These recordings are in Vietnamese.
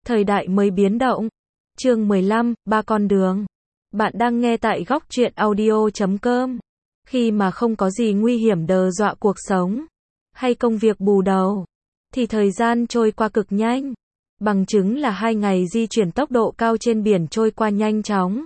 Thời đại mới biến động. Chương 15, ba con đường. Bạn đang nghe tại góc truyện audio.com. Khi mà không có gì nguy hiểm đe dọa cuộc sống, hay công việc bù đầu, thì thời gian trôi qua cực nhanh. Bằng chứng là 2 ngày di chuyển tốc độ cao trên biển trôi qua nhanh chóng.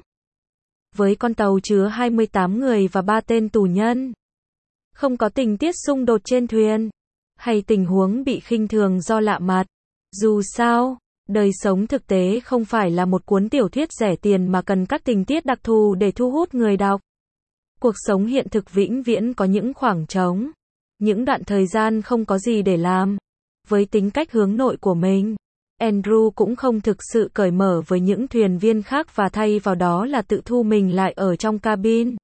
Với con tàu chứa 28 người và 3 tên tù nhân. Không có tình tiết xung đột trên thuyền, hay tình huống bị khinh thường do lạ mặt. Dù sao, đời sống thực tế không phải là một cuốn tiểu thuyết rẻ tiền mà cần các tình tiết đặc thù để thu hút người đọc. Cuộc sống hiện thực vĩnh viễn có những khoảng trống, những đoạn thời gian không có gì để làm. Với tính cách hướng nội của mình, Andrew cũng không thực sự cởi mở với những thuyền viên khác và thay vào đó là tự thu mình lại ở trong cabin.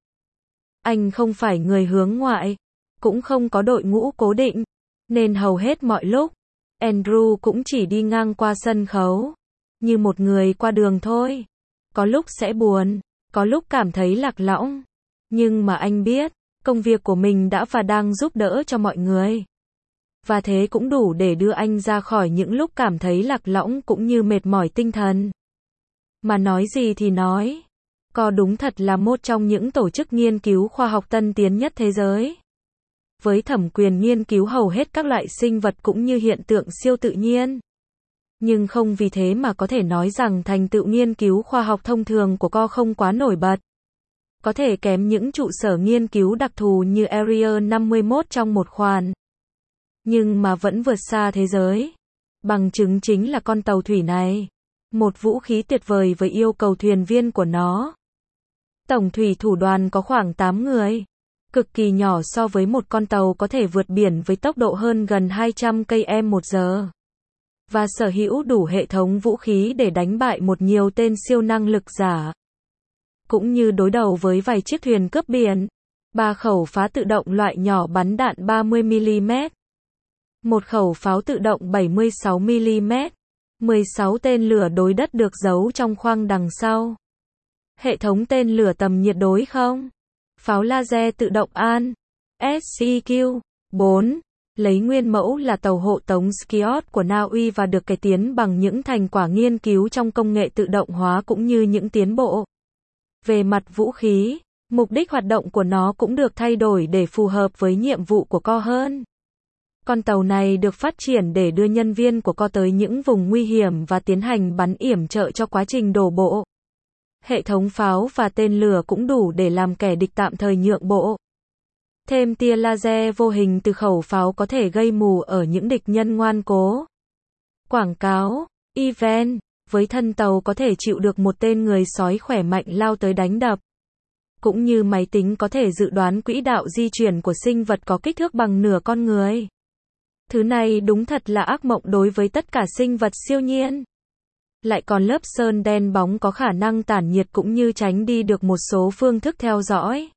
Anh không phải người hướng ngoại, cũng không có đội ngũ cố định, nên hầu hết mọi lúc, Andrew cũng chỉ đi ngang qua sân khấu, như một người qua đường thôi. Có lúc sẽ buồn, có lúc cảm thấy lạc lõng, nhưng mà anh biết, công việc của mình đã và đang giúp đỡ cho mọi người. Và thế cũng đủ để đưa anh ra khỏi những lúc cảm thấy lạc lõng cũng như mệt mỏi tinh thần. Mà nói gì thì nói, Co đúng thật là một trong những tổ chức nghiên cứu khoa học tân tiến nhất thế giới. Với thẩm quyền nghiên cứu hầu hết các loại sinh vật cũng như hiện tượng siêu tự nhiên. Nhưng không vì thế mà có thể nói rằng thành tựu nghiên cứu khoa học thông thường của Co không quá nổi bật. Có thể kém những trụ sở nghiên cứu đặc thù như Area 51 trong một khoản. Nhưng mà vẫn vượt xa thế giới. Bằng chứng chính là con tàu thủy này. Một vũ khí tuyệt vời với yêu cầu thuyền viên của nó. Tổng thủy thủ đoàn có khoảng 8 người. Cực kỳ nhỏ so với một con tàu có thể vượt biển với tốc độ hơn gần 200 km/h. Và sở hữu đủ hệ thống vũ khí để đánh bại một nhiều tên siêu năng lực giả. Cũng như đối đầu với vài chiếc thuyền cướp biển. 3 khẩu phá tự động loại nhỏ bắn đạn 30mm. Một khẩu pháo tự động 76mm. 16 tên lửa đối đất được giấu trong khoang đằng sau. Hệ thống tên lửa tầm nhiệt đối không? Pháo laser tự động An. SCQ. 4. Lấy nguyên mẫu là tàu hộ tống Skyot của Na Uy và được cải tiến bằng những thành quả nghiên cứu trong công nghệ tự động hóa cũng như những tiến bộ về mặt vũ khí. Mục đích hoạt động của nó cũng được thay đổi để phù hợp với nhiệm vụ của Co hơn. Con tàu này được phát triển để đưa nhân viên của Co tới những vùng nguy hiểm và tiến hành bắn yểm trợ cho quá trình đổ bộ. Hệ thống pháo và tên lửa cũng đủ để làm kẻ địch tạm thời nhượng bộ. Thêm tia laser vô hình từ khẩu pháo có thể gây mù ở những địch nhân ngoan cố. Quảng cáo, event, với thân tàu có thể chịu được một tên người sói khỏe mạnh lao tới đánh đập. Cũng như máy tính có thể dự đoán quỹ đạo di chuyển của sinh vật có kích thước bằng nửa con người. Thứ này đúng thật là ác mộng đối với tất cả sinh vật siêu nhiên. Lại còn lớp sơn đen bóng có khả năng tản nhiệt cũng như tránh đi được một số phương thức theo dõi.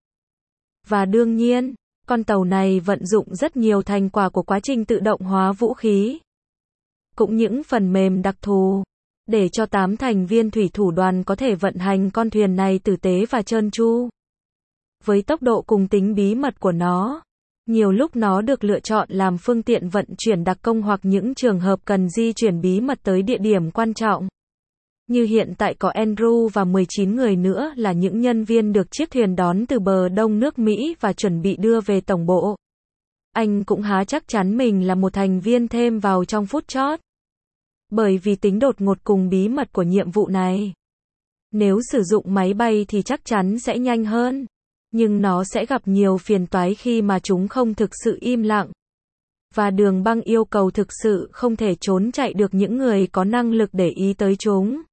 Và đương nhiên, con tàu này vận dụng rất nhiều thành quả của quá trình tự động hóa vũ khí. Cũng những phần mềm đặc thù, để cho 8 thành viên thủy thủ đoàn có thể vận hành con thuyền này tử tế và trơn tru. Với tốc độ cùng tính bí mật của nó, nhiều lúc nó được lựa chọn làm phương tiện vận chuyển đặc công hoặc những trường hợp cần di chuyển bí mật tới địa điểm quan trọng. Như hiện tại có Andrew và 19 người nữa là những nhân viên được chiếc thuyền đón từ bờ đông nước Mỹ và chuẩn bị đưa về tổng bộ. Anh cũng há chắc chắn mình là một thành viên thêm vào trong phút chót. Bởi vì tính đột ngột cùng bí mật của nhiệm vụ này. Nếu sử dụng máy bay thì chắc chắn sẽ nhanh hơn. Nhưng nó sẽ gặp nhiều phiền toái khi mà chúng không thực sự im lặng. Và đường băng yêu cầu thực sự không thể trốn chạy được những người có năng lực để ý tới chúng.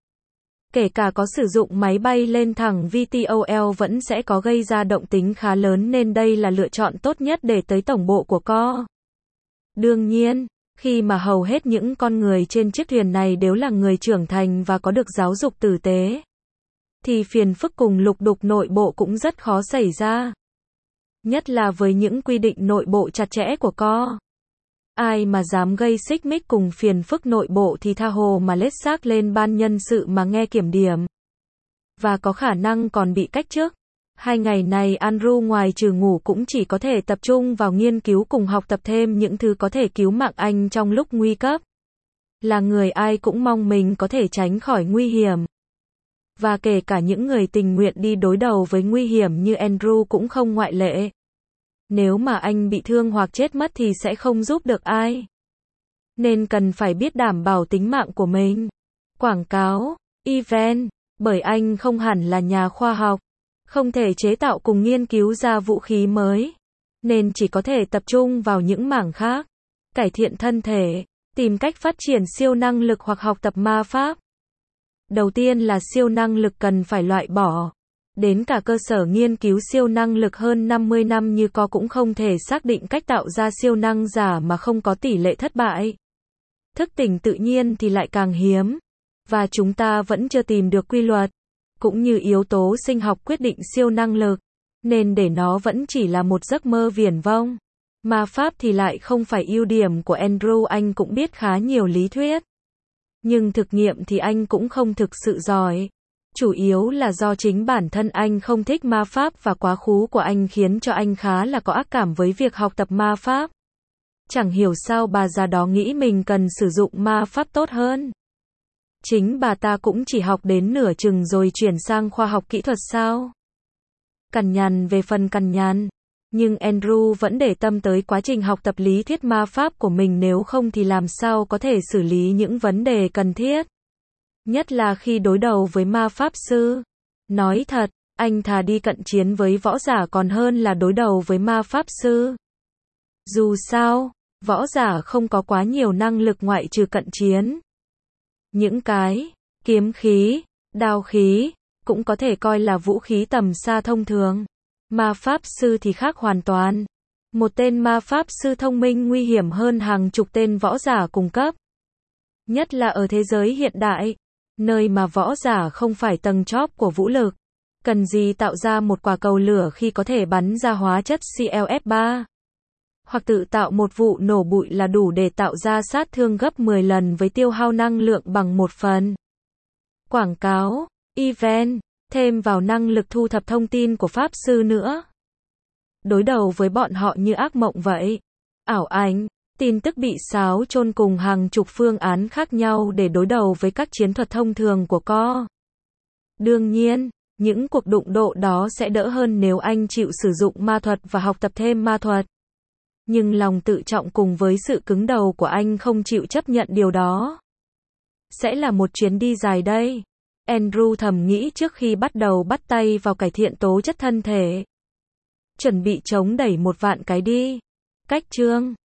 Kể cả có sử dụng máy bay lên thẳng VTOL vẫn sẽ có gây ra động tính khá lớn nên đây là lựa chọn tốt nhất để tới tổng bộ của Co. Đương nhiên, khi mà hầu hết những con người trên chiếc thuyền này đều là người trưởng thành và có được giáo dục tử tế, thì phiền phức cùng lục đục nội bộ cũng rất khó xảy ra. Nhất là với những quy định nội bộ chặt chẽ của Co. Ai mà dám gây xích mích cùng phiền phức nội bộ thì tha hồ mà lết xác lên ban nhân sự mà nghe kiểm điểm. Và có khả năng còn bị cách chức. 2 ngày này Andrew ngoài trừ ngủ cũng chỉ có thể tập trung vào nghiên cứu cùng học tập thêm những thứ có thể cứu mạng anh trong lúc nguy cấp. là người ai cũng mong mình có thể tránh khỏi nguy hiểm. Và kể cả những người tình nguyện đi đối đầu với nguy hiểm như Andrew cũng không ngoại lệ. Nếu mà anh bị thương hoặc chết mất thì sẽ không giúp được ai. Nên cần phải biết đảm bảo tính mạng của mình. Quảng cáo, event, bởi anh không hẳn là nhà khoa học, không thể chế tạo cùng nghiên cứu ra vũ khí mới, nên chỉ có thể tập trung vào những mảng khác. Cải thiện thân thể, tìm cách phát triển siêu năng lực hoặc học tập ma pháp. Đầu tiên là siêu năng lực cần phải loại bỏ. Đến cả cơ sở nghiên cứu siêu năng lực hơn 50 năm như Co cũng không thể xác định cách tạo ra siêu năng giả mà không có tỷ lệ thất bại. Thức tỉnh tự nhiên thì lại càng hiếm. Và chúng ta vẫn chưa tìm được quy luật, cũng như yếu tố sinh học quyết định siêu năng lực, nên để nó vẫn chỉ là một giấc mơ viển vông. Ma pháp thì lại không phải ưu điểm của Andrew, anh cũng biết khá nhiều lý thuyết. Nhưng thực nghiệm thì anh cũng không thực sự giỏi. Chủ yếu là do chính bản thân anh không thích ma pháp và quá khứ của anh khiến cho anh khá là có ác cảm với việc học tập ma pháp. Chẳng hiểu sao bà già đó nghĩ mình cần sử dụng ma pháp tốt hơn. Chính bà ta cũng chỉ học đến nửa chừng rồi chuyển sang khoa học kỹ thuật sao? Cằn nhằn về phần cằn nhằn. Nhưng Andrew vẫn để tâm tới quá trình học tập lý thuyết ma pháp của mình, nếu không thì làm sao có thể xử lý những vấn đề cần thiết. Nhất là khi đối đầu với ma pháp sư. Nói thật, anh thà đi cận chiến với võ giả còn hơn là đối đầu với ma pháp sư. Dù sao, võ giả không có quá nhiều năng lực ngoại trừ cận chiến. Những cái kiếm khí, đao khí cũng có thể coi là vũ khí tầm xa thông thường. Ma pháp sư thì khác hoàn toàn. Một tên ma pháp sư thông minh nguy hiểm hơn hàng chục tên võ giả cùng cấp. Nhất là ở thế giới hiện đại, nơi mà võ giả không phải tầng chóp của vũ lực. Cần gì tạo ra một quả cầu lửa khi có thể bắn ra hóa chất CLF3? Hoặc tự tạo một vụ nổ bụi là đủ để tạo ra sát thương gấp 10 lần với tiêu hao năng lượng bằng 1 phần. Quảng cáo, event, thêm vào năng lực thu thập thông tin của pháp sư nữa. Đối đầu với bọn họ như ác mộng vậy. Ảo ảnh, tin tức bị xáo trộn cùng hàng chục phương án khác nhau để đối đầu với các chiến thuật thông thường của Co. Đương nhiên, những cuộc đụng độ đó sẽ đỡ hơn nếu anh chịu sử dụng ma thuật và học tập thêm ma thuật. Nhưng lòng tự trọng cùng với sự cứng đầu của anh không chịu chấp nhận điều đó. Sẽ là một chuyến đi dài đây. Andrew thầm nghĩ trước khi bắt đầu bắt tay vào cải thiện tố chất thân thể. Chuẩn bị chống đẩy 1 vạn cái đi. Cách chương